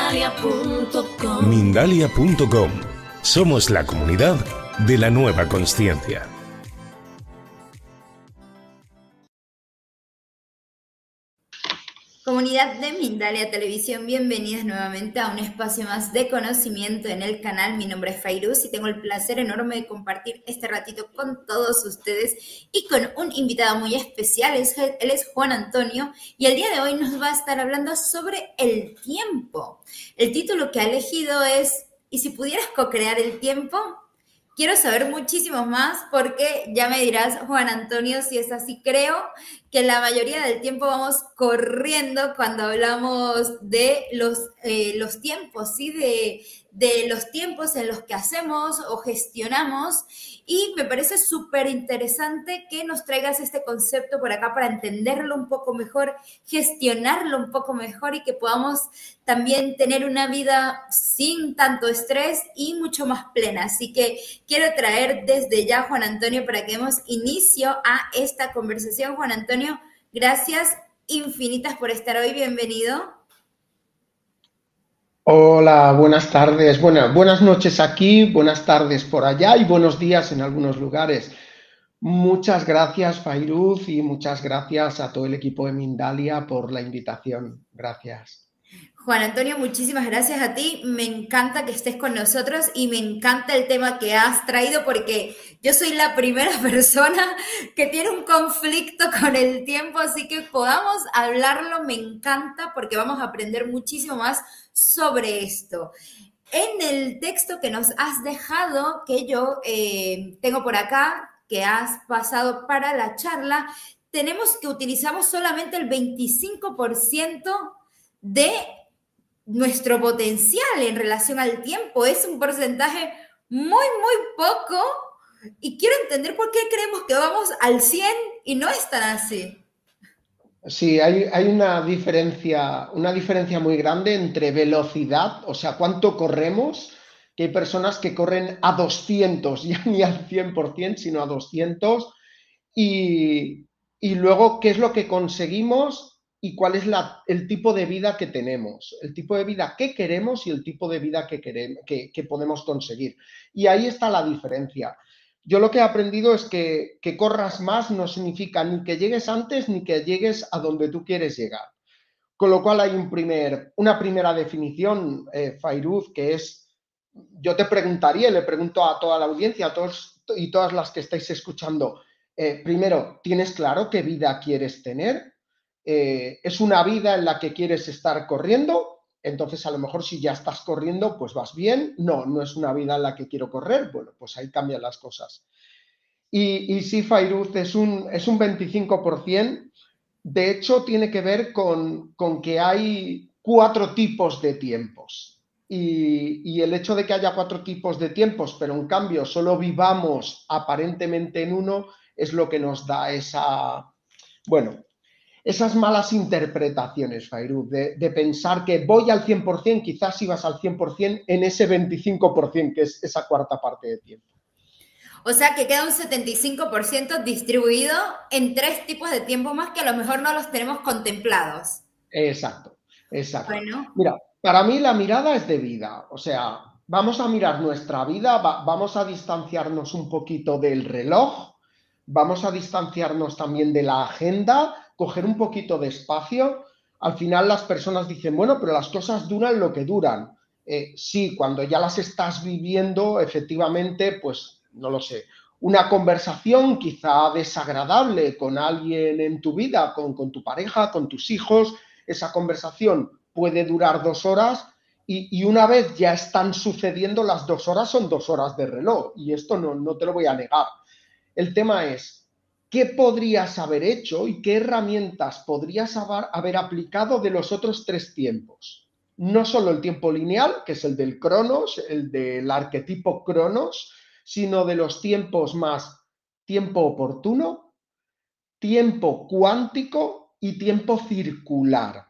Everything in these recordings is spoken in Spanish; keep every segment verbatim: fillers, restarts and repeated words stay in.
Mindalia punto com. Mindalia punto com. Somos la comunidad de la nueva consciencia. Comunidad de Mindalia Televisión, bienvenidas nuevamente a un espacio más de conocimiento en el canal. Mi nombre es Fairuz y tengo el placer enorme de compartir este ratito con todos ustedes y con un invitado muy especial. Él es Juan Antonio y el día de hoy nos va a estar hablando sobre el tiempo. El título que ha elegido es ¿y si pudieras co-crear el tiempo? Quiero saber muchísimo más porque ya me dirás, Juan Antonio, si es así. Creo que la mayoría del tiempo vamos corriendo cuando hablamos de los, eh, los tiempos, ¿sí? De, de los tiempos en los que hacemos o gestionamos. Y me parece súper interesante que nos traigas este concepto por acá para entenderlo un poco mejor, gestionarlo un poco mejor y que podamos también tener una vida sin tanto estrés y mucho más plena. Así que quiero traer desde ya, Juan Antonio, para que demos inicio a esta conversación. Juan Antonio, gracias infinitas por estar hoy. Bienvenido. Hola, buenas tardes. Bueno, buenas noches aquí, buenas tardes por allá y buenos días en algunos lugares. Muchas gracias, Fairuz, y muchas gracias a todo el equipo de Mindalia por la invitación. Gracias. Juan Antonio, muchísimas gracias a ti. Me encanta que estés con nosotros y me encanta el tema que has traído porque yo soy la primera persona que tiene un conflicto con el tiempo, así que podamos hablarlo, me encanta porque vamos a aprender muchísimo más sobre esto. En el texto que nos has dejado, que yo eh, tengo por acá, que has pasado para la charla, tenemos que utilizamos solamente el veinticinco por ciento de nuestro potencial en relación al tiempo. Es un porcentaje muy, muy poco y quiero entender por qué creemos que vamos al cien y no es tan así. Sí, hay, hay una diferencia, una diferencia muy grande entre velocidad, o sea, cuánto corremos, que hay personas que corren a doscientos, ya ni al cien por ciento, sino a doscientos, y, y luego qué es lo que conseguimos y cuál es la, el tipo de vida que tenemos, el tipo de vida que queremos y el tipo de vida que, queremos, que, que podemos conseguir. Y ahí está la diferencia. Yo lo que he aprendido es que, que corras más no significa ni que llegues antes ni que llegues a donde tú quieres llegar. Con lo cual hay un primer, una primera definición, eh, Fairuz, que es, yo te preguntaría, le pregunto a toda la audiencia, a todos y todas las que estáis escuchando, eh, primero, ¿tienes claro qué vida quieres tener? Eh, ¿Es una vida en la que quieres estar corriendo? Entonces, a lo mejor si ya estás corriendo, pues vas bien. No, no es una vida en la que quiero correr. Bueno, pues ahí cambian las cosas. Y, y sí, Fairuz, es un, es un veinticinco por ciento. De hecho, tiene que ver con, con que hay cuatro tipos de tiempos. Y, y el hecho de que haya cuatro tipos de tiempos, pero en cambio solo vivamos aparentemente en uno, es lo que nos da esa, bueno, esas malas interpretaciones, Fairuz, de, de pensar que voy al cien por ciento, quizás si vas al cien por ciento en ese veinticinco por ciento, que es esa cuarta parte de tiempo. O sea que queda un setenta y cinco por ciento distribuido en tres tipos de tiempo más que a lo mejor no los tenemos contemplados. Exacto, exacto. Bueno. Mira, para mí la mirada es de vida, o sea, vamos a mirar nuestra vida, va, vamos a distanciarnos un poquito del reloj, vamos a distanciarnos también de la agenda, coger un poquito de espacio. Al final las personas dicen, bueno, pero las cosas duran lo que duran. Eh, sí, cuando ya las estás viviendo, efectivamente, pues no lo sé, una conversación quizá desagradable con alguien en tu vida, con, con tu pareja, con tus hijos, esa conversación puede durar dos horas y, y una vez ya están sucediendo, las dos horas son dos horas de reloj y esto no, no te lo voy a negar. El tema es, ¿qué podrías haber hecho y qué herramientas podrías haber, haber aplicado de los otros tres tiempos? No solo el tiempo lineal, que es el del Cronos, el del arquetipo Cronos, sino de los tiempos más tiempo oportuno, tiempo cuántico y tiempo circular,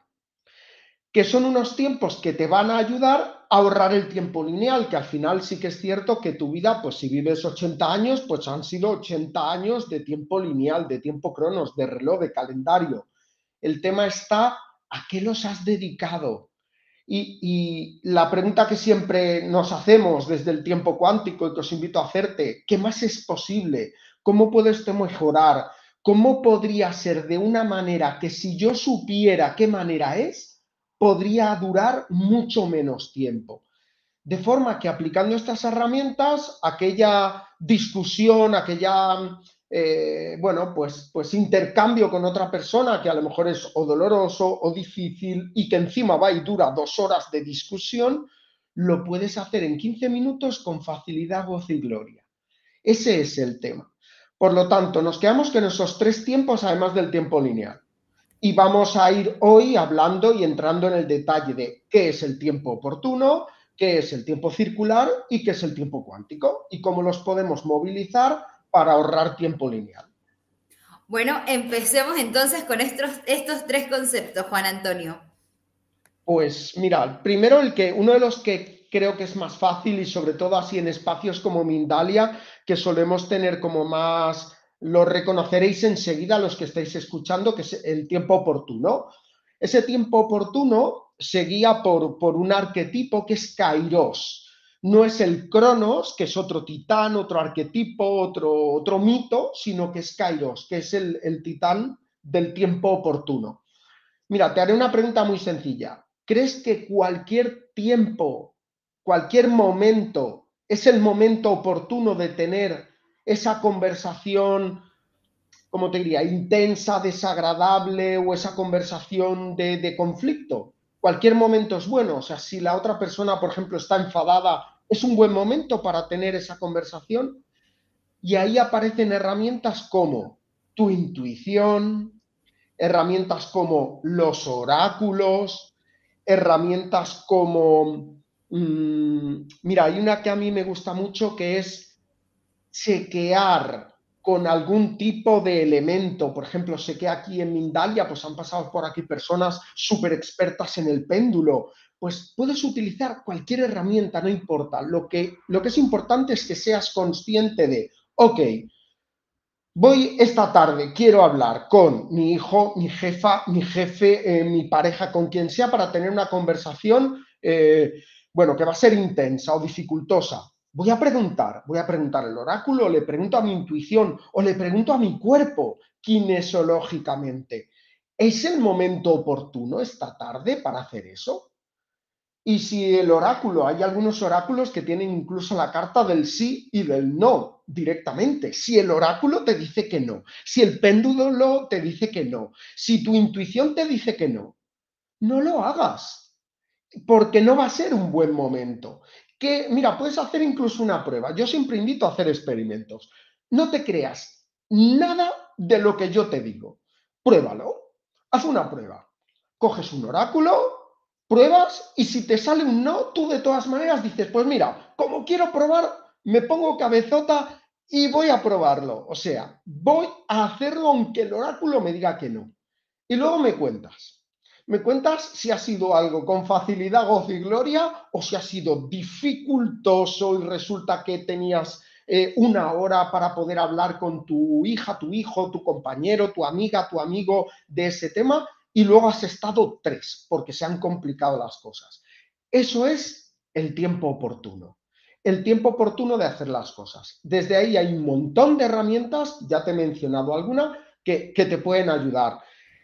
que son unos tiempos que te van a ayudar a ahorrar el tiempo lineal, que al final sí que es cierto que tu vida, pues si vives ochenta años, pues han sido ochenta años de tiempo lineal, de tiempo Cronos, de reloj, de calendario. El tema está a qué los has dedicado. Y, y la pregunta que siempre nos hacemos desde el tiempo cuántico y que os invito a hacerte, ¿qué más es posible? ¿Cómo puedo esto mejorar? ¿Cómo podría ser de una manera que si yo supiera qué manera es, podría durar mucho menos tiempo? De forma que aplicando estas herramientas, aquella discusión, aquella, eh, bueno, pues, pues intercambio con otra persona que a lo mejor es o doloroso o difícil y que encima va y dura dos horas de discusión, lo puedes hacer en quince minutos con facilidad, gozo y gloria. Ese es el tema. Por lo tanto, nos quedamos con esos tres tiempos, además del tiempo lineal. Y vamos a ir hoy hablando y entrando en el detalle de qué es el tiempo oportuno, qué es el tiempo circular y qué es el tiempo cuántico y cómo los podemos movilizar para ahorrar tiempo lineal. Bueno, empecemos entonces con estos, estos tres conceptos, Juan Antonio. Pues mira, primero el que, uno de los que creo que es más fácil y sobre todo así en espacios como Mindalia, que solemos tener como más, lo reconoceréis enseguida los que estáis escuchando, que es el tiempo oportuno. Ese tiempo oportuno se guía por, por un arquetipo que es Kairos. No es el Cronos, que es otro titán, otro arquetipo, otro, otro mito, sino que es Kairos, que es el, el titán del tiempo oportuno. Mira, te haré una pregunta muy sencilla. ¿Crees que cualquier tiempo, cualquier momento, es el momento oportuno de tener esa conversación, como te diría, intensa, desagradable o esa conversación de, de conflicto? Cualquier momento es bueno. O sea, si la otra persona, por ejemplo, está enfadada, es un buen momento para tener esa conversación. Y ahí aparecen herramientas como tu intuición, herramientas como los oráculos, herramientas como, mmm, mira, hay una que a mí me gusta mucho que es chequear con algún tipo de elemento. Por ejemplo, sé que aquí en Mindalia pues han pasado por aquí personas súper expertas en el péndulo. Pues puedes utilizar cualquier herramienta, no importa. Lo que, lo que es importante es que seas consciente de, ok, voy esta tarde, quiero hablar con mi hijo, mi jefa, mi jefe, eh, mi pareja, con quien sea, para tener una conversación, eh, bueno, que va a ser intensa o dificultosa. Voy a preguntar, voy a preguntar al oráculo, o le pregunto a mi intuición, o le pregunto a mi cuerpo, kinesiológicamente. ¿Es el momento oportuno esta tarde para hacer eso? Y si el oráculo, hay algunos oráculos que tienen incluso la carta del sí y del no directamente. Si el oráculo te dice que no, si el péndulo te dice que no, si tu intuición te dice que no, no lo hagas, porque no va a ser un buen momento. Que, mira, puedes hacer incluso una prueba. Yo siempre invito a hacer experimentos. No te creas nada de lo que yo te digo. Pruébalo. Haz una prueba. Coges un oráculo, pruebas y si te sale un no, tú de todas maneras dices, pues mira, como quiero probar, me pongo cabezota y voy a probarlo. O sea, voy a hacerlo aunque el oráculo me diga que no. Y luego me cuentas. Me cuentas si ha sido algo con facilidad, gozo y gloria o si ha sido dificultoso y resulta que tenías eh, una hora para poder hablar con tu hija, tu hijo, tu compañero, tu amiga, tu amigo de ese tema y luego has estado tres porque se han complicado las cosas. Eso es el tiempo oportuno. El tiempo oportuno de hacer las cosas. Desde ahí hay un montón de herramientas, ya te he mencionado alguna, que, que te pueden ayudar.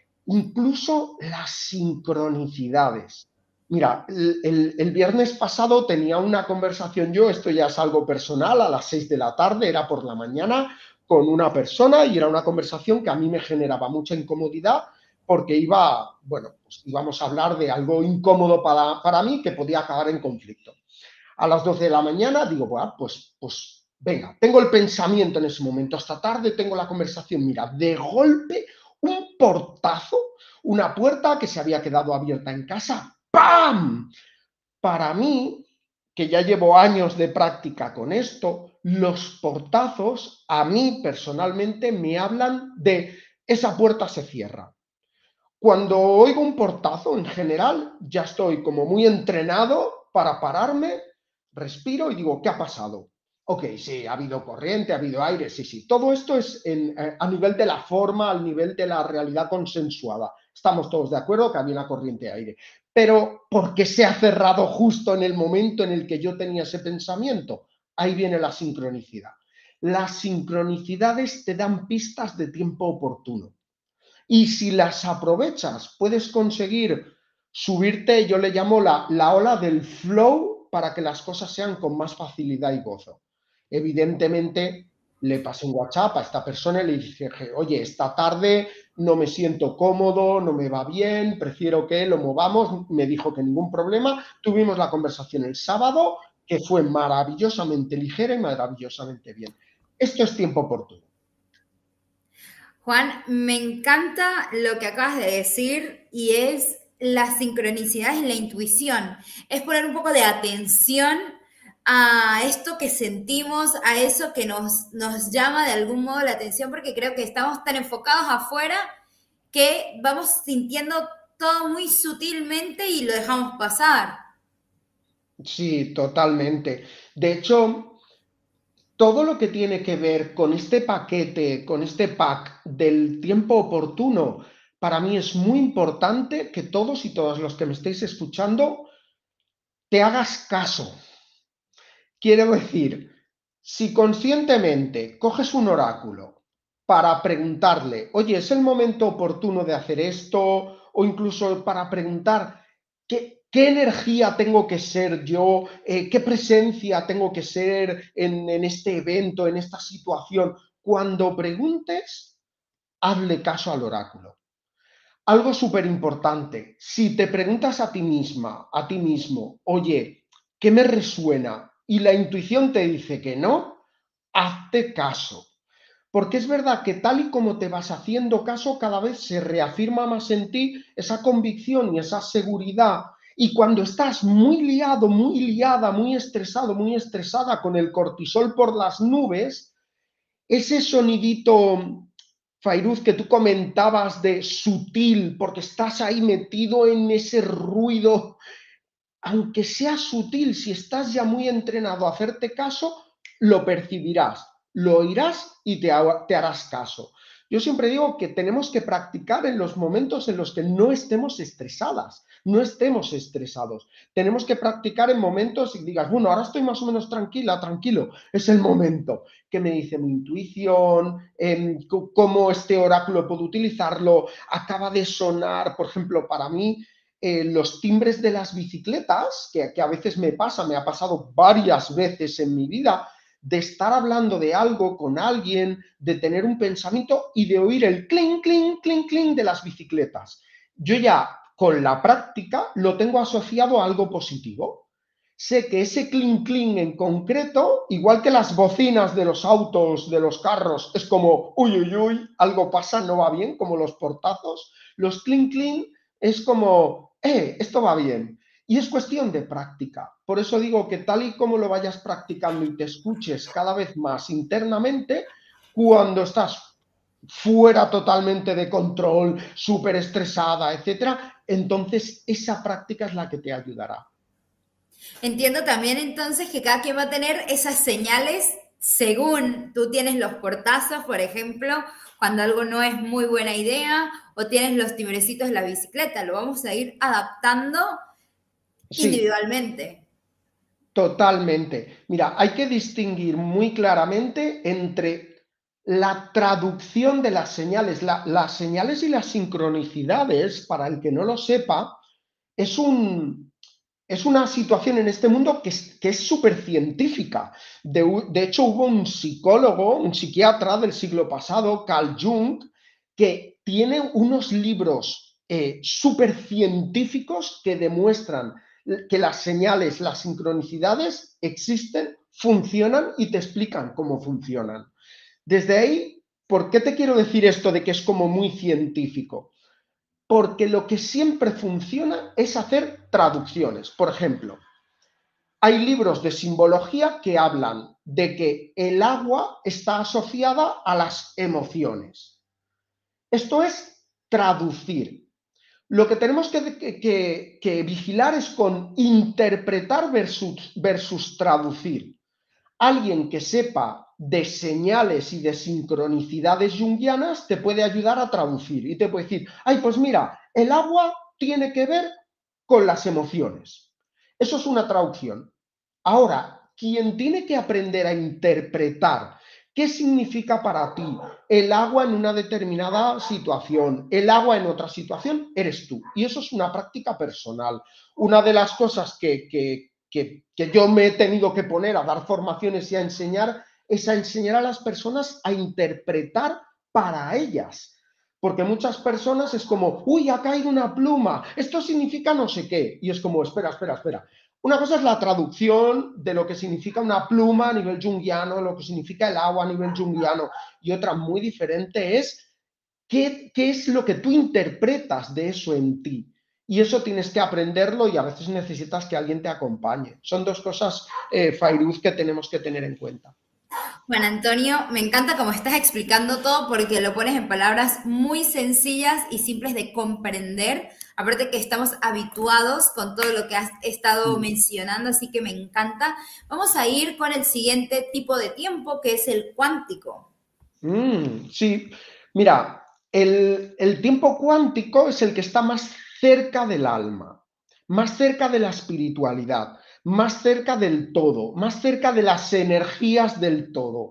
Incluso las sincronicidades. Mira, el, el, el, viernes pasado tenía una conversación yo, esto ya es algo personal, a las seis de la tarde, era por la mañana, con una persona y era una conversación que a mí me generaba mucha incomodidad porque iba, bueno, pues íbamos a hablar de algo incómodo para, para mí que podía acabar en conflicto. A las doce de la mañana digo, bueno, pues, pues venga, tengo el pensamiento en ese momento, esta tarde tengo la conversación, mira, de golpe un portazo, una puerta que se había quedado abierta en casa, ¡pam! Para mí, que ya llevo años de práctica con esto, los portazos a mí personalmente me hablan de esa puerta se cierra. Cuando oigo un portazo, en general, ya estoy como muy entrenado para pararme, respiro y digo, ¿qué ha pasado? Ok, sí, ha habido corriente, ha habido aire, sí, sí. Todo esto es en, eh, a nivel de la forma, al nivel de la realidad consensuada. Estamos todos de acuerdo que había una corriente de aire. Pero, ¿por qué se ha cerrado justo en el momento en el que yo tenía ese pensamiento? Ahí viene la sincronicidad. Las sincronicidades te dan pistas de tiempo oportuno. Y si las aprovechas, puedes conseguir subirte, yo le llamo la, la ola del flow, para que las cosas sean con más facilidad y gozo. Evidentemente, le pasé un WhatsApp a esta persona y le dije, oye, esta tarde no me siento cómodo, no me va bien, prefiero que lo movamos. Me dijo que ningún problema. Tuvimos la conversación el sábado, que fue maravillosamente ligera y maravillosamente bien. Esto es tiempo oportuno. Juan, me encanta lo que acabas de decir y es la sincronicidad y la intuición. Es poner un poco de atención a esto que sentimos, a eso que nos, nos llama de algún modo la atención, porque creo que estamos tan enfocados afuera que vamos sintiendo todo muy sutilmente y lo dejamos pasar. Sí, totalmente. De hecho, todo lo que tiene que ver con este paquete, con este pack del tiempo oportuno, para mí es muy importante que todos y todas los que me estéis escuchando te hagas caso. Quiero decir, si conscientemente coges un oráculo para preguntarle, oye, ¿es el momento oportuno de hacer esto? O incluso para preguntar, ¿qué, qué energía tengo que ser yo? Eh, ¿Qué presencia tengo que ser en, en este evento, en esta situación? Cuando preguntes, hazle caso al oráculo. Algo súper importante, si te preguntas a ti misma, a ti mismo, oye, ¿qué me resuena? Y la intuición te dice que no, hazte caso. Porque es verdad que tal y como te vas haciendo caso, cada vez se reafirma más en ti esa convicción y esa seguridad. Y cuando estás muy liado, muy liada, muy estresado, muy estresada, con el cortisol por las nubes, ese sonidito, Fairuz, que tú comentabas de sutil, porque estás ahí metido en ese ruido, aunque sea sutil, si estás ya muy entrenado a hacerte caso, lo percibirás, lo oirás y te, te harás caso. Yo siempre digo que tenemos que practicar en los momentos en los que no estemos estresadas, no estemos estresados. Tenemos que practicar en momentos y digas, bueno, ahora estoy más o menos tranquila, tranquilo, es el momento. ¿Qué me dice mi intuición? Eh, ¿Cómo este oráculo puedo utilizarlo? Acaba de sonar, por ejemplo, para mí, eh, los timbres de las bicicletas, que, que a veces me pasa, me ha pasado varias veces en mi vida, de estar hablando de algo con alguien, de tener un pensamiento y de oír el clink, clink, clink, clink de las bicicletas. Yo ya con la práctica lo tengo asociado a algo positivo. Sé que ese clink, clink en concreto, igual que las bocinas de los autos, de los carros, es como, uy, uy, uy, algo pasa, no va bien, como los portazos. Los clink, clink es como, eh, esto va bien. Y es cuestión de práctica. Por eso digo que tal y como lo vayas practicando y te escuches cada vez más internamente, cuando estás fuera totalmente de control, súper estresada, etcétera, entonces esa práctica es la que te ayudará. Entiendo también entonces que cada quien va a tener esas señales según tú tienes los portazos, por ejemplo, cuando algo no es muy buena idea, o tienes los timbrecitos de la bicicleta, lo vamos a ir adaptando Sí, individualmente. totalmente. Mira, hay que distinguir muy claramente entre la traducción de las señales. La, las señales y las sincronicidades, para el que no lo sepa, es un, es una situación en este mundo que es que es súper científica. De, de hecho, hubo un psicólogo, un psiquiatra del siglo pasado, Carl Jung, que tiene unos libros eh, súper científicos que demuestran que las señales, las sincronicidades existen, funcionan y te explican cómo funcionan. Desde ahí, ¿por qué te quiero decir esto de que es como muy científico? Porque lo que siempre funciona es hacer traducciones. Por ejemplo, hay libros de simbología que hablan de que el agua está asociada a las emociones. Esto es traducir. Lo que tenemos que, que, que vigilar es con interpretar versus, versus traducir. Alguien que sepa de señales y de sincronicidades junguianas te puede ayudar a traducir y te puede decir, ay, pues mira, el agua tiene que ver con las emociones. Eso es una traducción. Ahora, quien tiene que aprender a interpretar qué significa para ti el agua en una determinada situación, el agua en otra situación, eres tú. Y eso es una práctica personal. Una de las cosas que, que, que, que yo me he tenido que poner a dar formaciones y a enseñar es a enseñar a las personas a interpretar para ellas. Porque muchas personas es como, uy, ha caído una pluma, esto significa no sé qué. Y es como, espera, espera, espera. Una cosa es la traducción de lo que significa una pluma a nivel junguiano, lo que significa el agua a nivel junguiano, y otra muy diferente es qué, qué es lo que tú interpretas de eso en ti. Y eso tienes que aprenderlo y a veces necesitas que alguien te acompañe. Son dos cosas, eh, Fairuz, que tenemos que tener en cuenta. Bueno, Antonio, me encanta cómo estás explicando todo porque lo pones en palabras muy sencillas y simples de comprender. Aparte que estamos habituados con todo lo que has estado Mm. mencionando, así que me encanta. Vamos a ir con el siguiente tipo de tiempo, que es el cuántico. Mm, sí, mira, el, el tiempo cuántico es el que está más cerca del alma, más cerca de la espiritualidad, más cerca del todo, más cerca de las energías del todo.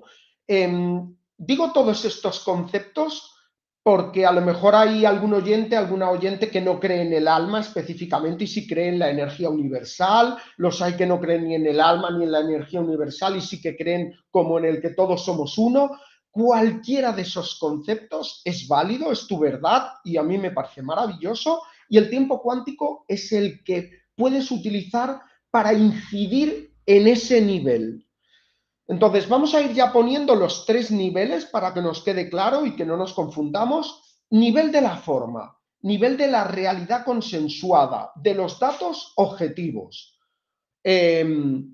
Em, digo todos estos conceptos porque a lo mejor hay algún oyente, alguna oyente que no cree en el alma específicamente y sí cree en la energía universal, los hay que no creen ni en el alma ni en la energía universal y sí que creen como en el que todos somos uno. Cualquiera de esos conceptos es válido, es tu verdad y a mí me parece maravilloso, y el tiempo cuántico es el que puedes utilizar para incidir en ese nivel. Entonces vamos a ir ya poniendo los tres niveles para que nos quede claro y que no nos confundamos. Nivel de la forma, nivel de la realidad consensuada, de los datos objetivos. Eh,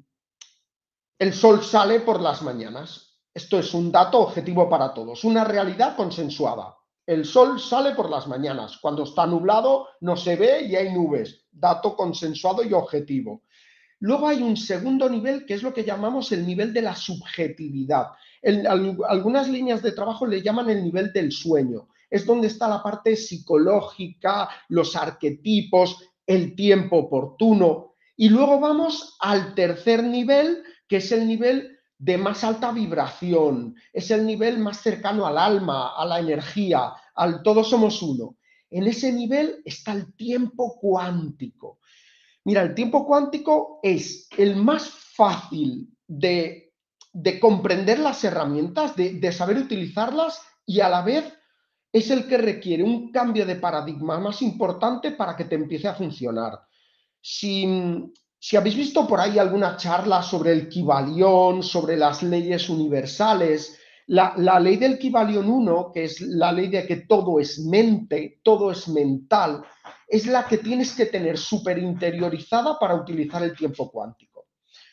el sol sale por las mañanas. Esto es un dato objetivo para todos, una realidad consensuada. El sol sale por las mañanas. Cuando está nublado no se ve y hay nubes. Dato consensuado y objetivo. Luego hay un segundo nivel que es lo que llamamos el nivel de la subjetividad. En algunas líneas de trabajo le llaman el nivel del sueño. Es donde está la parte psicológica, los arquetipos, el tiempo oportuno. Y luego vamos al tercer nivel, que es el nivel de más alta vibración, es el nivel más cercano al alma, a la energía, al todos somos uno. En ese nivel está el tiempo cuántico. Mira, el tiempo cuántico es el más fácil de, de comprender las herramientas, de, de saber utilizarlas y a la vez es el que requiere un cambio de paradigma más importante para que te empiece a funcionar. Si, si habéis visto por ahí alguna charla sobre el Kybalión, sobre las leyes universales, la, la ley del Kybalión uno, que es la ley de que todo es mente, todo es mental, es la que tienes que tener súper interiorizada para utilizar el tiempo cuántico.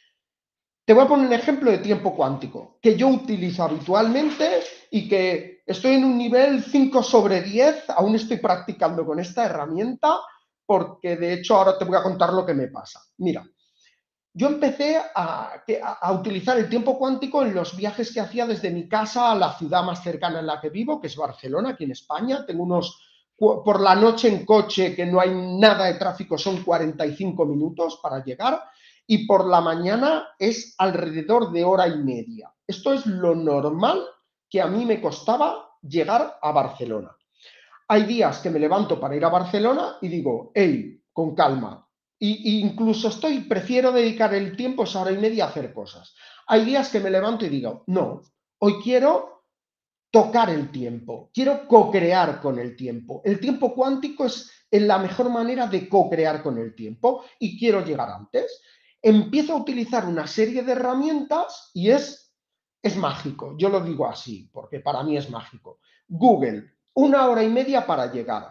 Te voy a poner un ejemplo de tiempo cuántico que yo utilizo habitualmente y que estoy en un nivel cinco sobre diez, aún estoy practicando con esta herramienta porque de hecho ahora te voy a contar lo que me pasa. Mira, yo empecé a, a, utilizar el tiempo cuántico en los viajes que hacía desde mi casa a la ciudad más cercana en la que vivo, que es Barcelona, aquí en España. Tengo unos, por la noche en coche, que no hay nada de tráfico, son cuarenta y cinco minutos para llegar, y por la mañana es alrededor de hora y media. Esto es lo normal que a mí me costaba llegar a Barcelona. Hay días que me levanto para ir a Barcelona y digo, hey, con calma. Y, y incluso estoy, prefiero dedicar el tiempo, esa hora y media, a hacer cosas. Hay días que me levanto y digo, no, hoy quiero tocar el tiempo, quiero co-crear con el tiempo. El tiempo cuántico es la mejor manera de co-crear con el tiempo y quiero llegar antes. Empiezo a utilizar una serie de herramientas y es, es mágico. Yo lo digo así, porque para mí es mágico. Google, una hora y media para llegar.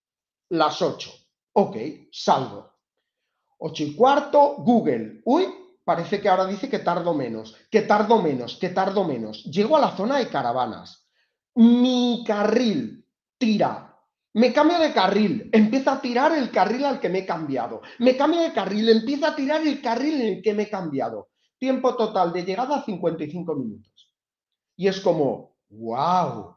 Las ocho. Ok, salgo. Ocho y cuarto, Google. Uy, parece que ahora dice que tardo menos, que tardo menos, que tardo menos. Llego a la zona de caravanas. Mi carril tira. Me cambio de carril, empieza a tirar el carril al que me he cambiado. Me cambio de carril, empieza a tirar el carril en el que me he cambiado. tiempo total de llegada cincuenta y cinco minutos. Y es como, wow.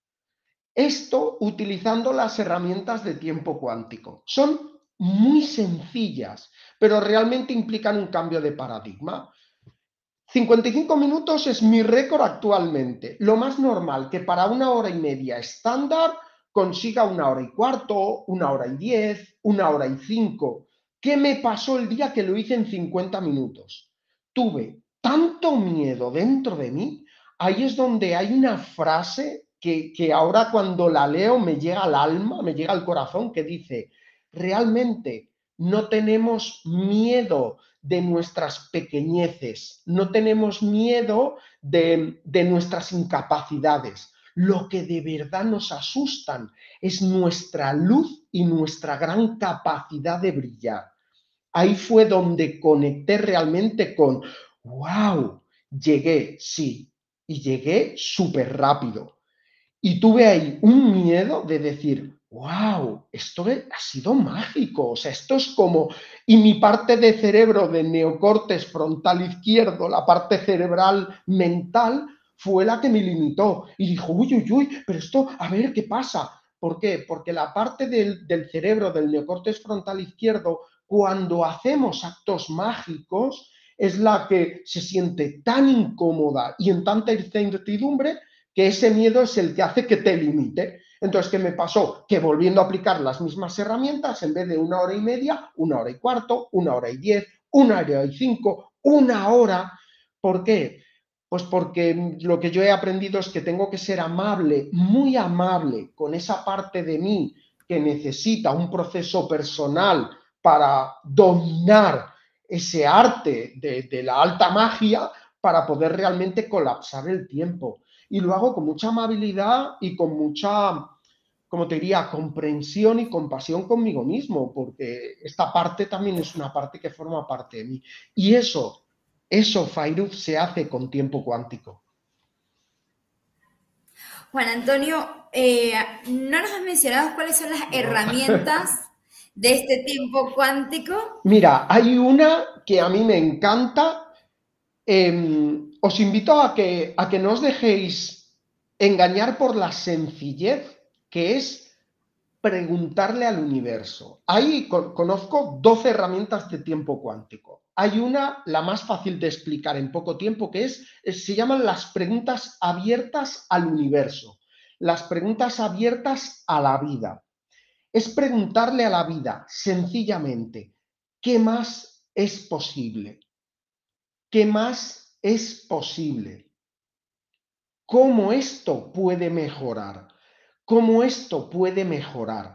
Esto utilizando las herramientas de tiempo cuántico. Son muy sencillas, pero realmente implican un cambio de paradigma. cincuenta y cinco minutos es mi récord actualmente. Lo más normal que para una hora y media estándar consiga una hora y cuarto, una hora y diez, una hora y cinco. ¿Qué me pasó el día que lo hice en cincuenta minutos? Tuve tanto miedo dentro de mí. Ahí es donde hay una frase que, que ahora cuando la leo me llega al alma, me llega al corazón, que dice, realmente no tenemos miedo de nuestras pequeñeces, no tenemos miedo de, de nuestras incapacidades. Lo que de verdad nos asustan es nuestra luz y nuestra gran capacidad de brillar. Ahí fue donde conecté realmente con, wow, llegué, sí, y llegué súper rápido. Y tuve ahí un miedo de decir, wow, esto ha sido mágico, o sea, esto es como, y mi parte de cerebro de neocortes frontal izquierdo, la parte cerebral mental, fue la que me limitó y dijo, uy, uy, uy, pero esto, a ver, ¿qué pasa? ¿Por qué? Porque la parte del, del cerebro del neocortes frontal izquierdo, cuando hacemos actos mágicos, es la que se siente tan incómoda y en tanta incertidumbre que ese miedo es el que hace que te limite. Entonces, ¿qué me pasó? Que volviendo a aplicar las mismas herramientas, en vez de una hora y media, una hora y cuarto, una hora y diez, una hora y cinco, una hora. ¿Por qué? Pues porque lo que yo he aprendido es que tengo que ser amable, muy amable con esa parte de mí que necesita un proceso personal para dominar ese arte de, de la alta magia para poder realmente colapsar el tiempo. Y lo hago con mucha amabilidad y con mucha, como te diría, comprensión y compasión conmigo mismo, porque esta parte también es una parte que forma parte de mí. Y eso, eso, Fairuz, se hace con tiempo cuántico. Juan Antonio, eh, no nos has mencionado cuáles son las No. herramientas de este tiempo cuántico. Mira, hay una que a mí me encanta. Eh, os invito a que, a que no os dejéis engañar por la sencillez que es preguntarle al universo. Ahí con, conozco doce herramientas de tiempo cuántico. Hay una, la más fácil de explicar en poco tiempo, que es, es, se llaman las preguntas abiertas al universo, las preguntas abiertas a la vida. Es preguntarle a la vida, sencillamente, ¿qué más es posible? ¿Qué más es posible? ¿Cómo esto puede mejorar? ¿Cómo esto puede mejorar?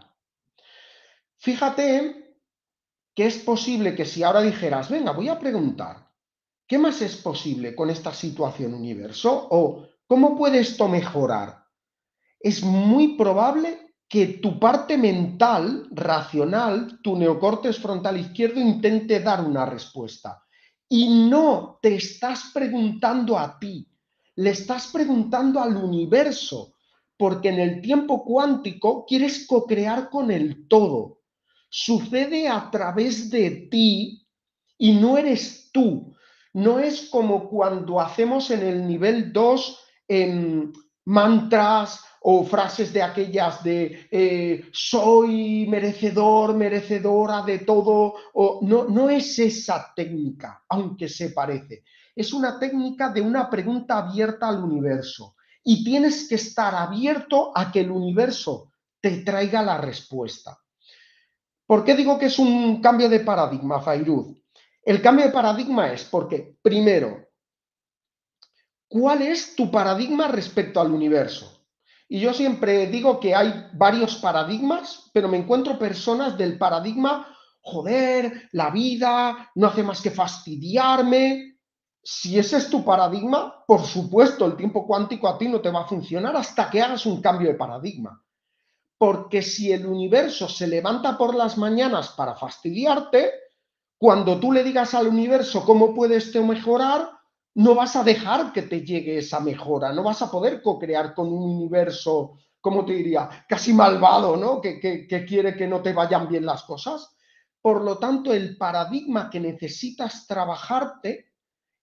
Fíjate que es posible que si ahora dijeras, venga, voy a preguntar, ¿qué más es posible con esta situación universo? ¿O cómo puede esto mejorar? Es muy probable que tu parte mental, racional, tu neocortes frontal izquierdo, intente dar una respuesta. Y no te estás preguntando a ti, le estás preguntando al universo, porque en el tiempo cuántico quieres co-crear con el todo. Sucede a través de ti y no eres tú. No es como cuando hacemos en el nivel dos eh, mantras o frases de aquellas de eh, soy merecedor, merecedora de todo. O, no, no es esa técnica, aunque se parece. Es una técnica de una pregunta abierta al universo. Y tienes que estar abierto a que el universo te traiga la respuesta. ¿Por qué digo que es un cambio de paradigma, Fairuz? El cambio de paradigma es porque, primero, ¿cuál es tu paradigma respecto al universo? Y yo siempre digo que hay varios paradigmas, pero me encuentro personas del paradigma, joder, la vida no hace más que fastidiarme. Si ese es tu paradigma, por supuesto, el tiempo cuántico a ti no te va a funcionar hasta que hagas un cambio de paradigma. Porque si el universo se levanta por las mañanas para fastidiarte, cuando tú le digas al universo cómo puede esto mejorar, no vas a dejar que te llegue esa mejora, no vas a poder co-crear con un universo, ¿cómo te diría?, casi malvado, ¿no? Que, que, que quiere que no te vayan bien las cosas. Por lo tanto, el paradigma que necesitas trabajarte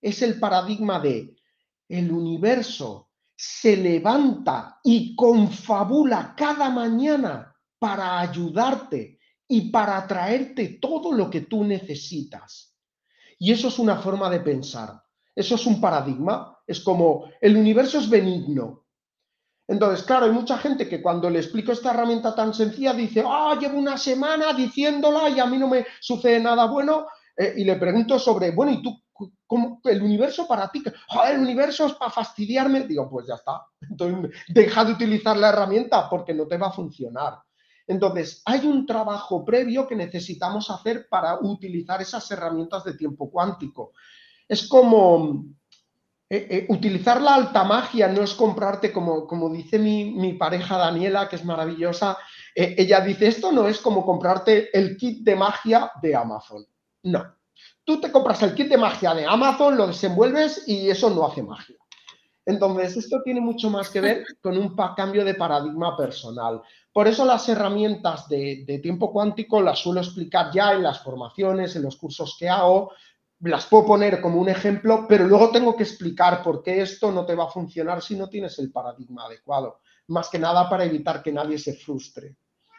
es el paradigma de el universo se levanta y confabula cada mañana para ayudarte y para traerte todo lo que tú necesitas. Y eso es una forma de pensar, eso es un paradigma, es como el universo es benigno. Entonces, claro, hay mucha gente que cuando le explico esta herramienta tan sencilla dice, ah, oh, llevo una semana diciéndola y a mí no me sucede nada bueno, eh, y le pregunto sobre, bueno, ¿y tú, cómo, el universo para ti? Oh, el universo es para fastidiarme. Digo, pues ya está, entonces deja de utilizar la herramienta porque no te va a funcionar. Entonces, hay un trabajo previo que necesitamos hacer para utilizar esas herramientas de tiempo cuántico. Es como... Eh, eh, utilizar la alta magia no es comprarte, como, como dice mi, mi pareja Daniela, que es maravillosa, eh, ella dice, esto no es como comprarte el kit de magia de Amazon. No, tú te compras el kit de magia de Amazon, lo desenvuelves y eso no hace magia. Entonces, esto tiene mucho más que ver con un cambio de paradigma personal. Por eso las herramientas de, de tiempo cuántico las suelo explicar ya en las formaciones, en los cursos que hago, las puedo poner como un ejemplo, pero luego tengo que explicar por qué esto no te va a funcionar si no tienes el paradigma adecuado. Más que nada para evitar que nadie se frustre.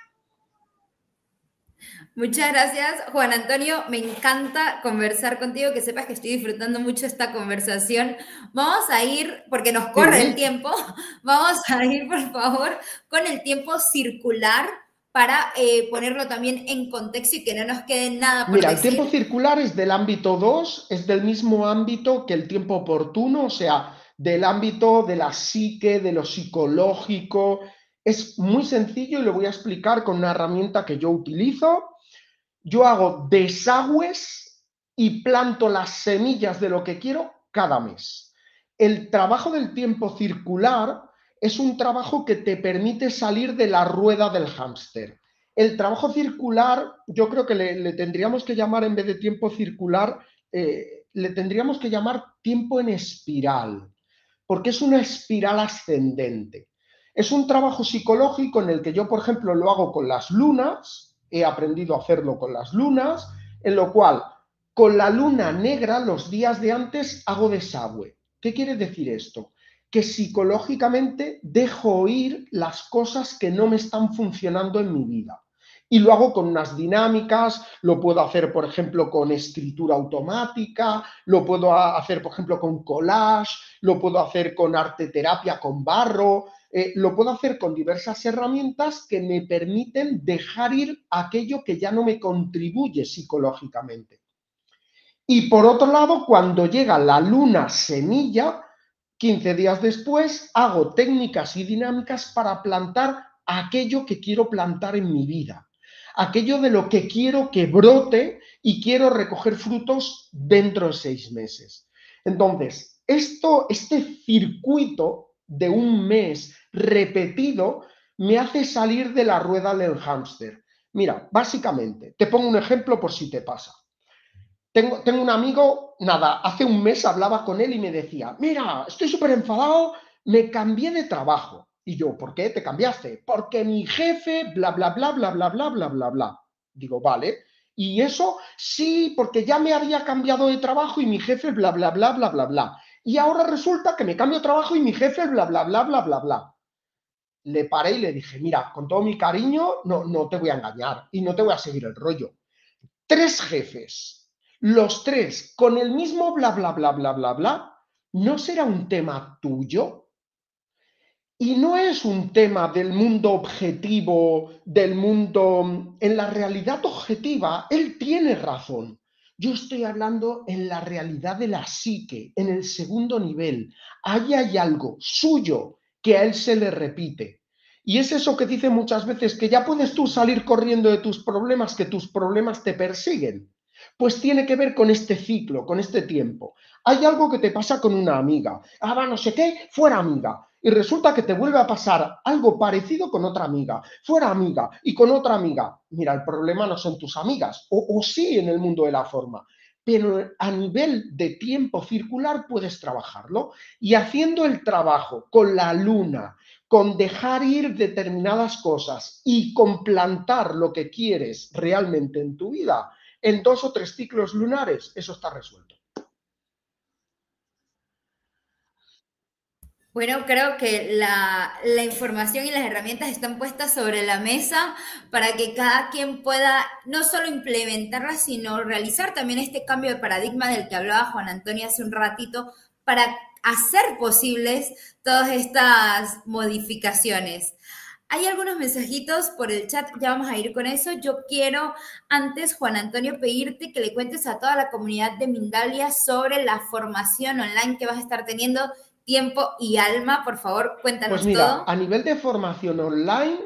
Muchas gracias, Juan Antonio. Me encanta conversar contigo, que sepas que estoy disfrutando mucho esta conversación. Vamos a ir, porque nos corre sí. el tiempo, vamos a ir, por favor, con el tiempo circular para eh, ponerlo también en contexto y que no nos quede nada por Mira, decir. El tiempo circular es del ámbito dos, es del mismo ámbito que el tiempo oportuno, o sea, del ámbito de la psique, de lo psicológico. Es muy sencillo y lo voy a explicar con una herramienta que yo utilizo. Yo hago desagües y planto las semillas de lo que quiero cada mes. El trabajo del tiempo circular es un trabajo que te permite salir de la rueda del hámster. El trabajo circular, yo creo que le, le tendríamos que llamar, en vez de tiempo circular, eh, le tendríamos que llamar tiempo en espiral, porque es una espiral ascendente. Es un trabajo psicológico en el que yo, por ejemplo, lo hago con las lunas, he aprendido a hacerlo con las lunas, en lo cual, con la luna negra, los días de antes hago desagüe. ¿Qué quiere decir esto? Que psicológicamente dejo ir las cosas que no me están funcionando en mi vida. Y lo hago con unas dinámicas, lo puedo hacer, por ejemplo, con escritura automática, lo puedo hacer, por ejemplo, con collage, lo puedo hacer con arte terapia, con barro, eh, lo puedo hacer con diversas herramientas que me permiten dejar ir aquello que ya no me contribuye psicológicamente. Y por otro lado, cuando llega la luna semilla, quince días después, hago técnicas y dinámicas para plantar aquello que quiero plantar en mi vida, aquello de lo que quiero que brote y quiero recoger frutos dentro de seis meses. Entonces, esto, este circuito de un mes repetido me hace salir de la rueda del hámster. Mira, básicamente, te pongo un ejemplo por si te pasa. Tengo, tengo un amigo, nada, hace un mes hablaba con él y me decía, mira, estoy súper enfadado, me cambié de trabajo. Y yo, ¿por qué te cambiaste? Porque mi jefe, bla, bla, bla, bla, bla, bla, bla, bla, bla. Digo, vale. Y eso, sí, porque ya me había cambiado de trabajo y mi jefe, bla, bla, bla, bla, bla, bla. Y ahora resulta que me cambio de trabajo y mi jefe, bla, bla, bla, bla, bla, bla. Le paré y le dije, mira, con todo mi cariño, no, no te voy a engañar y no te voy a seguir el rollo. Tres jefes. Los tres con el mismo bla, bla, bla, bla, bla, bla, ¿no será un tema tuyo? Y no es un tema del mundo objetivo, del mundo... En la realidad objetiva, él tiene razón. Yo estoy hablando en la realidad de la psique, en el segundo nivel. Ahí hay algo suyo que a él se le repite. Y es eso que dice muchas veces, que ya puedes tú salir corriendo de tus problemas, que tus problemas te persiguen. Pues tiene que ver con este ciclo, con este tiempo. Hay algo que te pasa con una amiga. Ah, va, no sé qué, fuera amiga. Y resulta que te vuelve a pasar algo parecido con otra amiga. Fuera amiga y con otra amiga. Mira, el problema no son tus amigas, o, o sí en el mundo de la forma. Pero a nivel de tiempo circular puedes trabajarlo. Y haciendo el trabajo con la luna, con dejar ir determinadas cosas y con plantar lo que quieres realmente en tu vida, en dos o tres ciclos lunares, eso está resuelto. Bueno, creo que la, la información y las herramientas están puestas sobre la mesa para que cada quien pueda no solo implementarlas, sino realizar también este cambio de paradigma del que hablaba Juan Antonio hace un ratito, para hacer posibles todas estas modificaciones. Hay algunos mensajitos por el chat, ya vamos a ir con eso. Yo quiero antes, Juan Antonio, pedirte que le cuentes a toda la comunidad de Mindalia sobre la formación online que vas a estar teniendo. Tiempo y alma, por favor, cuéntanos Pues mira, todo. a nivel de formación online,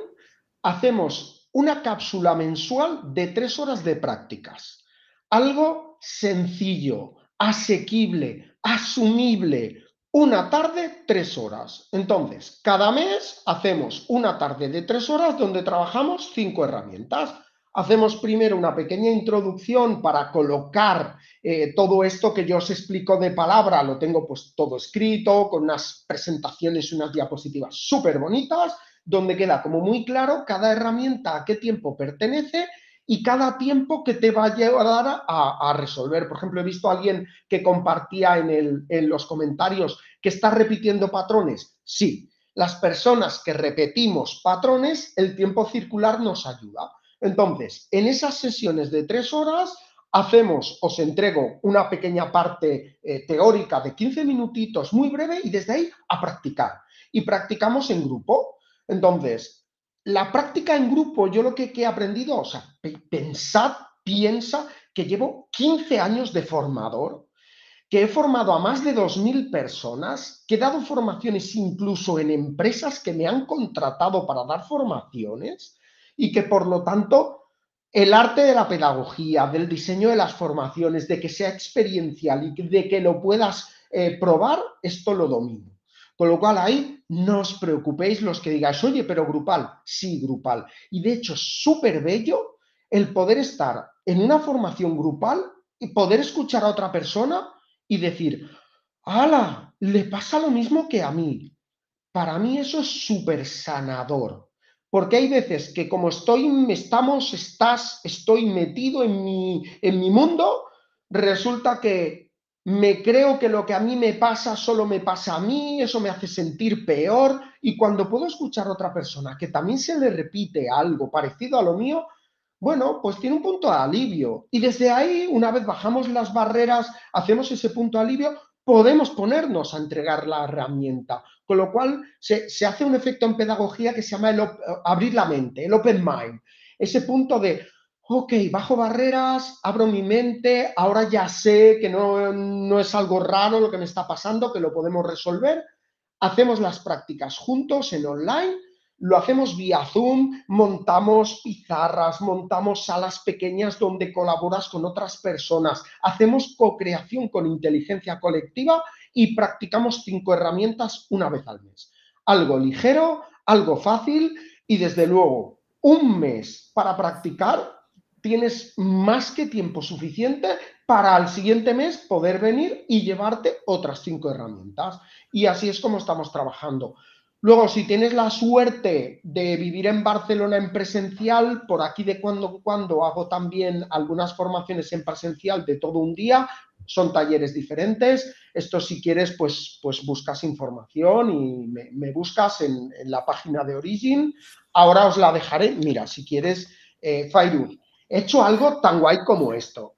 hacemos una cápsula mensual de tres horas de prácticas. Algo sencillo, asequible, asumible. Una tarde, tres horas. Entonces, cada mes hacemos una tarde de tres horas donde trabajamos cinco herramientas. Hacemos primero una pequeña introducción para colocar eh, todo esto que yo os explico de palabra, lo tengo pues todo escrito, con unas presentaciones y unas diapositivas súper bonitas, donde queda como muy claro cada herramienta a qué tiempo pertenece y cada tiempo que te va a llevar a, a resolver. Por ejemplo, he visto a alguien que compartía en, el, en los comentarios que está repitiendo patrones. Sí, las personas que repetimos patrones, el tiempo circular nos ayuda. Entonces, en esas sesiones de tres horas, hacemos, os entrego una pequeña parte eh, teórica de quince minutitos, muy breve, y desde ahí a practicar. Y practicamos en grupo. Entonces, la práctica en grupo, yo lo que, que he aprendido, o sea, pensad, piensa que llevo quince años de formador, que he formado a más de dos mil personas, que he dado formaciones incluso en empresas que me han contratado para dar formaciones, y que por lo tanto el arte de la pedagogía, del diseño de las formaciones, de que sea experiencial y de que lo puedas eh, probar, esto lo domino. Con lo cual ahí no os preocupéis los que digáis, oye, pero grupal, sí, grupal. Y de hecho es súper bello el poder estar en una formación grupal y poder escuchar a otra persona y decir, ¡hala! Le pasa lo mismo que a mí. Para mí eso es súper sanador. Porque hay veces que como estoy, estamos, estás, estoy metido en mi, en mi mundo, resulta que me creo que lo que a mí me pasa solo me pasa a mí, eso me hace sentir peor, y cuando puedo escuchar a otra persona que también se le repite algo parecido a lo mío, bueno, pues tiene un punto de alivio. Y desde ahí, una vez bajamos las barreras, hacemos ese punto de alivio, podemos ponernos a entregar la herramienta. Con lo cual, se, se hace un efecto en pedagogía que se llama el op, abrir la mente, el open mind. Ese punto de, ok, bajo barreras, abro mi mente, ahora ya sé que no, no es algo raro lo que me está pasando, que lo podemos resolver. Hacemos las prácticas juntos en online, lo hacemos vía Zoom, montamos pizarras, montamos salas pequeñas donde colaboras con otras personas, hacemos co-creación con inteligencia colectiva y practicamos cinco herramientas una vez al mes. Algo ligero, algo fácil y desde luego un mes para practicar, tienes más que tiempo suficiente para al siguiente mes poder venir y llevarte otras cinco herramientas. Y así es como estamos trabajando. Luego, si tienes la suerte de vivir en Barcelona en presencial, por aquí de cuando en cuando hago también algunas formaciones en presencial de todo un día, son talleres diferentes. Esto si quieres, pues, pues buscas información y me, me buscas en, en la página de Origin. Ahora os la dejaré. Mira, si quieres, eh, Fairuz, he hecho algo tan guay como esto.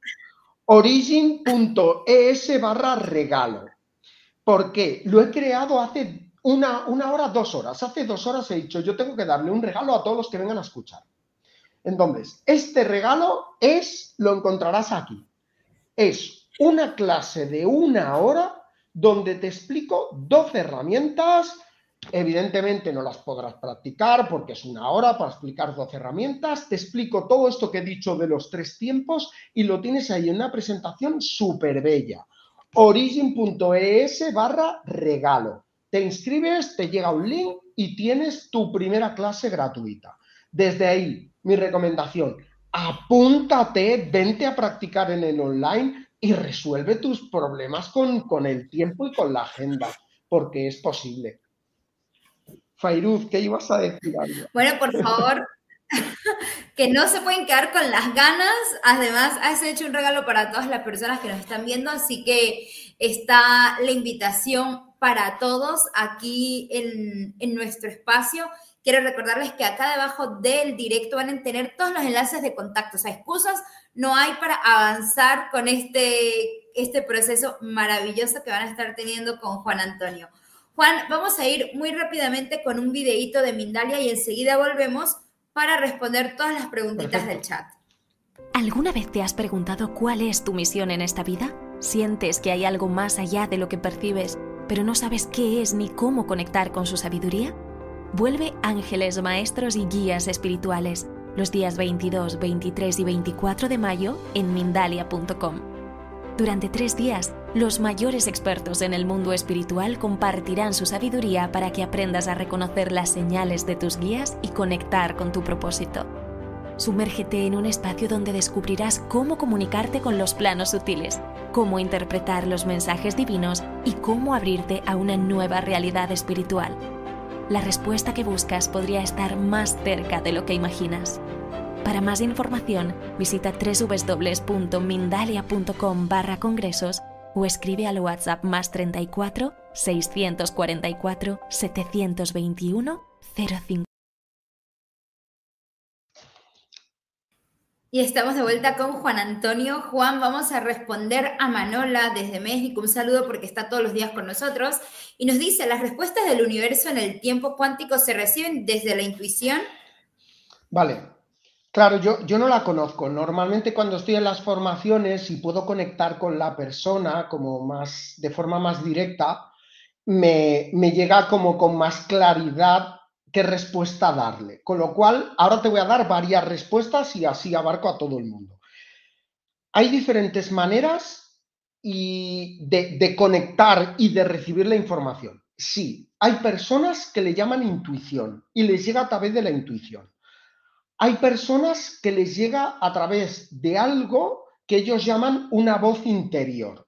Origin.es barra regalo. ¿Por qué? Lo he creado hace una, una hora, dos horas. Hace dos horas he dicho, yo tengo que darle un regalo a todos los que vengan a escuchar. Entonces, este regalo es, lo encontrarás aquí. Es una clase de una hora donde te explico doce herramientas. Evidentemente no las podrás practicar porque es una hora para explicar doce herramientas. Te explico todo esto que he dicho de los tres tiempos y lo tienes ahí en una presentación súper bella. Origin.es barra regalo. Te inscribes, te llega un link y tienes tu primera clase gratuita. Desde ahí, mi recomendación, apúntate, vente a practicar en el online y resuelve tus problemas con, con el tiempo y con la agenda, porque es posible. Fairuz, ¿qué ibas a decir algo? Bueno, por favor, que no se pueden quedar con las ganas. Además, has hecho un regalo para todas las personas que nos están viendo, así que está la invitación para todos aquí en, en nuestro espacio. Quiero recordarles que acá debajo del directo van a tener todos los enlaces de contacto. O sea, excusas no hay para avanzar con este, este proceso maravilloso que van a estar teniendo con Juan Antonio. Juan, vamos a ir muy rápidamente con un videíto de Mindalia y enseguida volvemos para responder todas las preguntitas del chat. ¿Alguna vez te has preguntado cuál es tu misión en esta vida? ¿Sientes que hay algo más allá de lo que percibes, pero no sabes qué es ni cómo conectar con su sabiduría? Vuelve Ángeles, Maestros y Guías Espirituales los días veintidós, veintitrés y veinticuatro de mayo en Mindalia punto com. Durante tres días, los mayores expertos en el mundo espiritual compartirán su sabiduría para que aprendas a reconocer las señales de tus guías y conectar con tu propósito. Sumérgete en un espacio donde descubrirás cómo comunicarte con los planos sutiles, cómo interpretar los mensajes divinos y cómo abrirte a una nueva realidad espiritual. La respuesta que buscas podría estar más cerca de lo que imaginas. Para más información, visita doble u doble u doble u punto mindalia punto com barra congresos o escribe al WhatsApp más treinta y cuatro, seiscientos cuarenta y cuatro, setecientos veintiuno, cero cinco. Y estamos de vuelta con Juan Antonio. Juan, vamos a responder a Manola desde México. Un saludo porque está todos los días con nosotros. Y nos dice, ¿las respuestas del universo en el tiempo cuántico se reciben desde la intuición? Vale. Claro, yo, yo no la conozco. Normalmente cuando estoy en las formaciones y puedo conectar con la persona como más, de forma más directa, me, me llega como con más claridad qué respuesta darle. Con lo cual, ahora te voy a dar varias respuestas y así abarco a todo el mundo. Hay diferentes maneras y de, de conectar y de recibir la información. Sí, hay personas que le llaman intuición y les llega a través de la intuición. Hay personas que les llega a través de algo que ellos llaman una voz interior.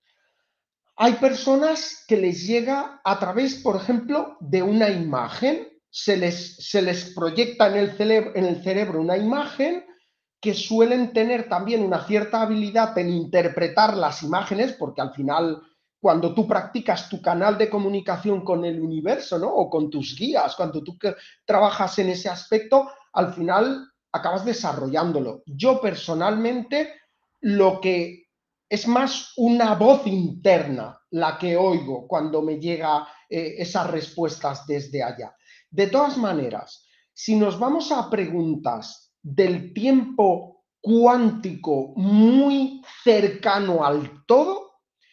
Hay personas que les llega a través, por ejemplo, de una imagen. Se les, se les proyecta en el, cerebro, en el cerebro una imagen que suelen tener también una cierta habilidad en interpretar las imágenes, porque al final, cuando tú practicas tu canal de comunicación con el universo, ¿no? O con tus guías, cuando tú trabajas en ese aspecto, al final acabas desarrollándolo. Yo personalmente, lo que es más una voz interna la que oigo cuando me llega eh, esas respuestas desde allá. De todas maneras, si nos vamos a preguntas del tiempo cuántico muy cercano al todo,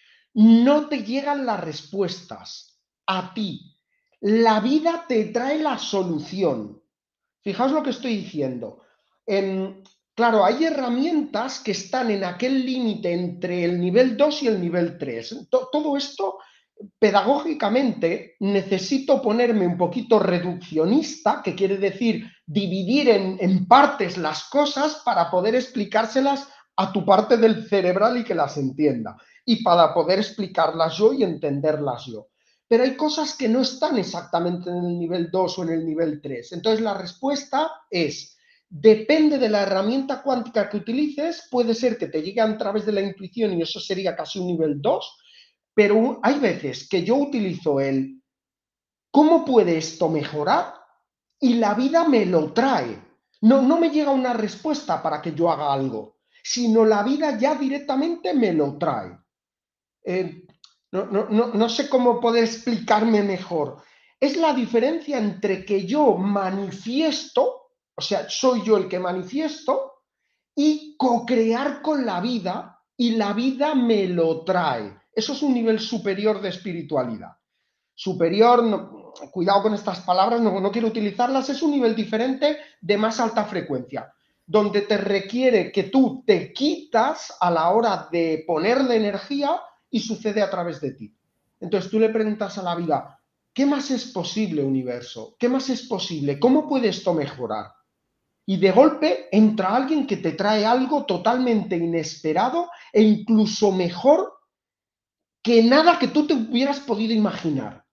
no te llegan las respuestas a ti. La vida te trae la solución. Fijaos lo que estoy diciendo. Eh, claro, hay herramientas que están en aquel límite entre el nivel dos y el nivel tres. Todo esto, pedagógicamente, necesito ponerme un poquito reduccionista, que quiere decir dividir en, en partes las cosas para poder explicárselas a tu parte del cerebral y que las entienda. Y para poder explicarlas yo y entenderlas yo. Pero hay cosas que no están exactamente en el nivel dos o en el nivel tres. Entonces la respuesta es, depende de la herramienta cuántica que utilices, puede ser que te llegue a través de la intuición y eso sería casi un nivel dos, pero hay veces que yo utilizo el ¿cómo puede esto mejorar? Y la vida me lo trae. No, no me llega una respuesta para que yo haga algo, sino la vida ya directamente me lo trae. Eh, No, no, no, no sé cómo poder explicarme mejor. Es la diferencia entre que yo manifiesto, o sea, soy yo el que manifiesto, y co-crear con la vida, y la vida me lo trae. Eso es un nivel superior de espiritualidad. Superior, no, cuidado con estas palabras, no, no quiero utilizarlas, es un nivel diferente de más alta frecuencia, donde te requiere que tú te quitas a la hora de ponerle energía y sucede a través de ti. Entonces tú le preguntas a la vida, ¿qué más es posible, universo? ¿Qué más es posible? ¿Cómo puede esto mejorar? Y de golpe entra alguien que te trae algo totalmente inesperado e incluso mejor que nada que tú te hubieras podido imaginar.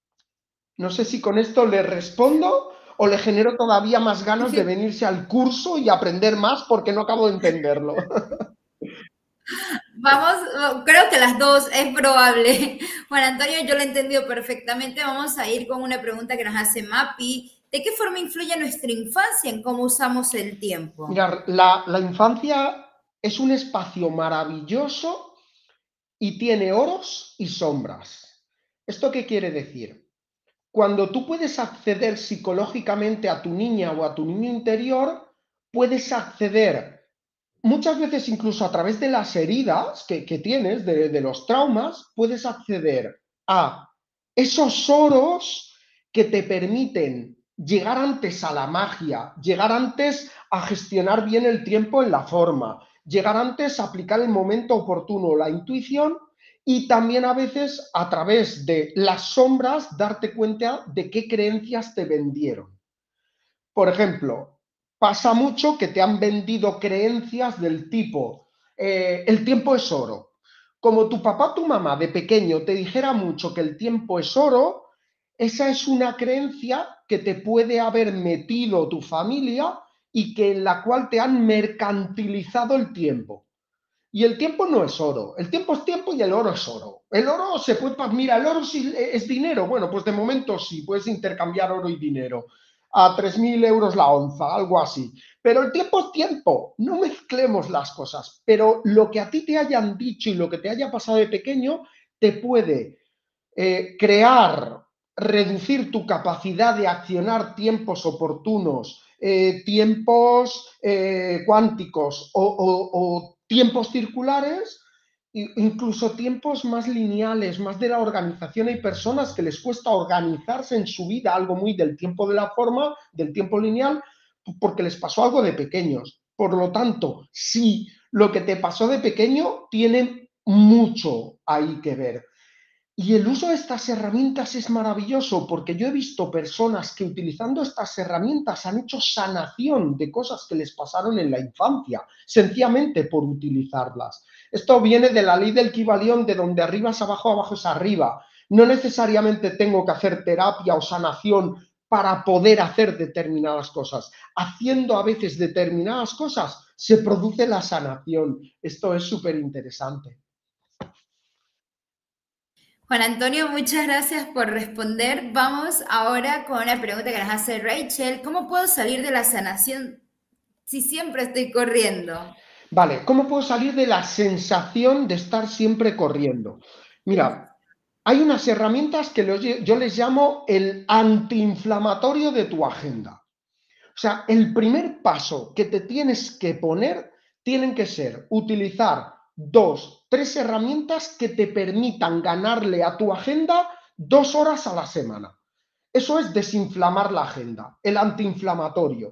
No sé si con esto le respondo o le genero todavía más ganas de venirse al curso y aprender más porque no acabo de entenderlo. Vamos, creo que las dos es probable. Juan Antonio, yo lo he entendido perfectamente. Vamos a ir con una pregunta que nos hace Mapi. ¿De qué forma influye nuestra infancia en cómo usamos el tiempo? Mira, la, la infancia es un espacio maravilloso y tiene oros y sombras. ¿Esto qué quiere decir? Cuando tú puedes acceder psicológicamente a tu niña o a tu niño interior, puedes acceder muchas veces incluso a través de las heridas que, que tienes, de, de los traumas, puedes acceder a esos oros que te permiten llegar antes a la magia, llegar antes a gestionar bien el tiempo en la forma, llegar antes a aplicar el momento oportuno, la intuición, y también a veces a través de las sombras darte cuenta de qué creencias te vendieron. Por ejemplo, pasa mucho que te han vendido creencias del tipo, eh, el tiempo es oro. Como tu papá o tu mamá de pequeño te dijera mucho que el tiempo es oro, esa es una creencia que te puede haber metido tu familia y que en la cual te han mercantilizado el tiempo. Y el tiempo no es oro, el tiempo es tiempo y el oro es oro. El oro se puede, mira, el oro sí es dinero, bueno, pues de momento sí, puedes intercambiar oro y dinero a tres mil euros la onza, algo así. Pero el tiempo es tiempo, no mezclemos las cosas. Pero lo que a ti te hayan dicho y lo que te haya pasado de pequeño te puede eh, crear, reducir tu capacidad de accionar tiempos oportunos, eh, tiempos eh, cuánticos o, o, o tiempos circulares, incluso tiempos más lineales, más de la organización. Hay personas que les cuesta organizarse en su vida, algo muy del tiempo de la forma, del tiempo lineal, porque les pasó algo de pequeños. Por lo tanto, sí, lo que te pasó de pequeño tiene mucho ahí que ver. Y el uso de estas herramientas es maravilloso porque yo he visto personas que utilizando estas herramientas han hecho sanación de cosas que les pasaron en la infancia, sencillamente por utilizarlas. Esto viene de la ley del Kybalión, de donde arriba es abajo, abajo es arriba. No necesariamente tengo que hacer terapia o sanación para poder hacer determinadas cosas. Haciendo a veces determinadas cosas se produce la sanación. Esto es súper interesante. Juan Antonio, muchas gracias por responder. Vamos ahora con una pregunta que nos hace Rachel. ¿Cómo puedo salir de la sanación si siempre estoy corriendo? Vale, ¿cómo puedo salir de la sensación de estar siempre corriendo? Mira, hay unas herramientas que yo les llamo el antiinflamatorio de tu agenda. O sea, el primer paso que te tienes que poner tienen que ser utilizar dos, tres herramientas que te permitan ganarle a tu agenda dos horas a la semana. Eso es desinflamar la agenda, el antiinflamatorio.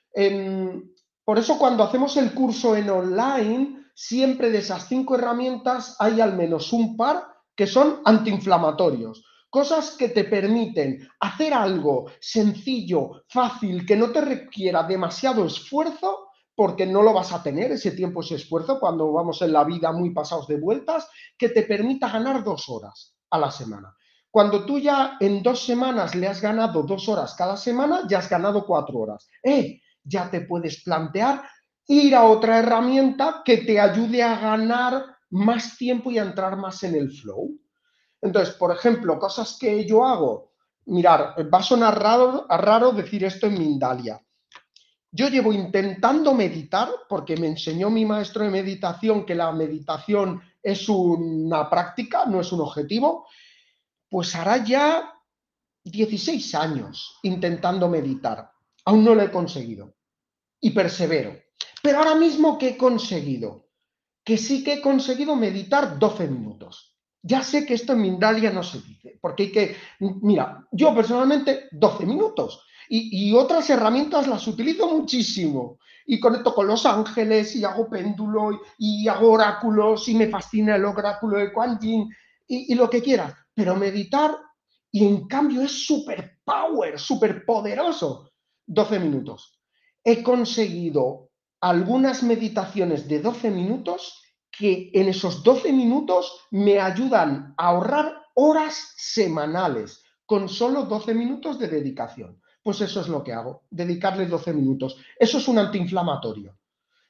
Eh, por eso cuando hacemos el curso en online, siempre de esas cinco herramientas hay al menos un par que son antiinflamatorios. Cosas que te permiten hacer algo sencillo, fácil, que no te requiera demasiado esfuerzo, porque no lo vas a tener ese tiempo, ese esfuerzo, cuando vamos en la vida muy pasados de vueltas, que te permita ganar dos horas a la semana. Cuando tú ya en dos semanas le has ganado dos horas cada semana, ya has ganado cuatro horas. ¡Eh! Ya te puedes plantear ir a otra herramienta que te ayude a ganar más tiempo y a entrar más en el flow. Entonces, por ejemplo, cosas que yo hago, mirar, va a sonar raro, raro decir esto en Mindalia. Yo llevo intentando meditar, porque me enseñó mi maestro de meditación que la meditación es una práctica, no es un objetivo, pues hará ya dieciséis años intentando meditar. Aún no lo he conseguido. Y persevero. Pero ahora mismo, ¿qué he conseguido? Que sí que he conseguido meditar doce minutos. Ya sé que esto en Mindalia no se dice, porque hay que, mira, yo personalmente doce minutos y, y otras herramientas las utilizo muchísimo y conecto con los ángeles y hago péndulo y, y hago oráculos y me fascina el oráculo de Kuan Yin y, y lo que quieras, pero meditar y en cambio es súper power, súper poderoso, doce minutos. He conseguido algunas meditaciones de doce minutos que en esos doce minutos me ayudan a ahorrar horas semanales con solo doce minutos de dedicación. Pues eso es lo que hago, dedicarle doce minutos. Eso es un antiinflamatorio.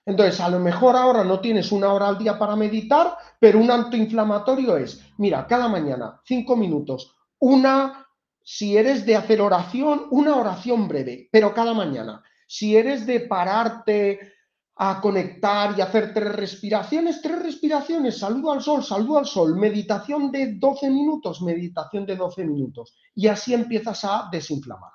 Entonces, a lo mejor ahora no tienes una hora al día para meditar, pero un antiinflamatorio es, mira, cada mañana, cinco minutos, una, si eres de hacer oración, una oración breve, pero cada mañana. Si eres de pararte a conectar y hacer tres respiraciones, tres respiraciones, saludo al sol, saludo al sol, meditación de doce minutos, meditación de doce minutos. Y así empiezas a desinflamar.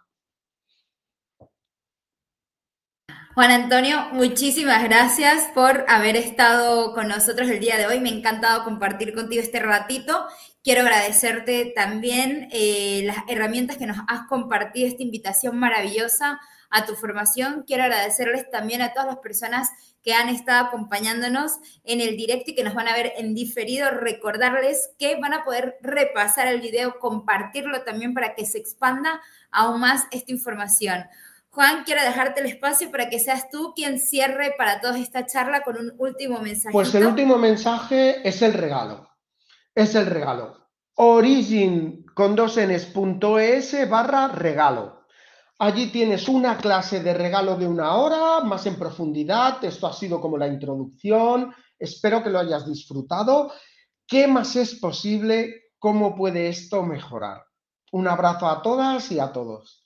Juan Antonio, muchísimas gracias por haber estado con nosotros el día de hoy. Me ha encantado compartir contigo este ratito. Quiero agradecerte también eh, las herramientas que nos has compartido, esta invitación maravillosa a tu formación. Quiero agradecerles también a todas las personas que han estado acompañándonos en el directo y que nos van a ver en diferido. Recordarles que van a poder repasar el video, compartirlo también para que se expanda aún más esta información. Juan, quiero dejarte el espacio para que seas tú quien cierre para toda esta charla con un último mensajito. Pues el último mensaje es el regalo. Es el regalo. Origin con dos enes punto es barra regalo. Allí tienes una clase de regalo de una hora, más en profundidad. Esto ha sido como la introducción. Espero que lo hayas disfrutado. ¿Qué más es posible? ¿Cómo puede esto mejorar? Un abrazo a todas y a todos.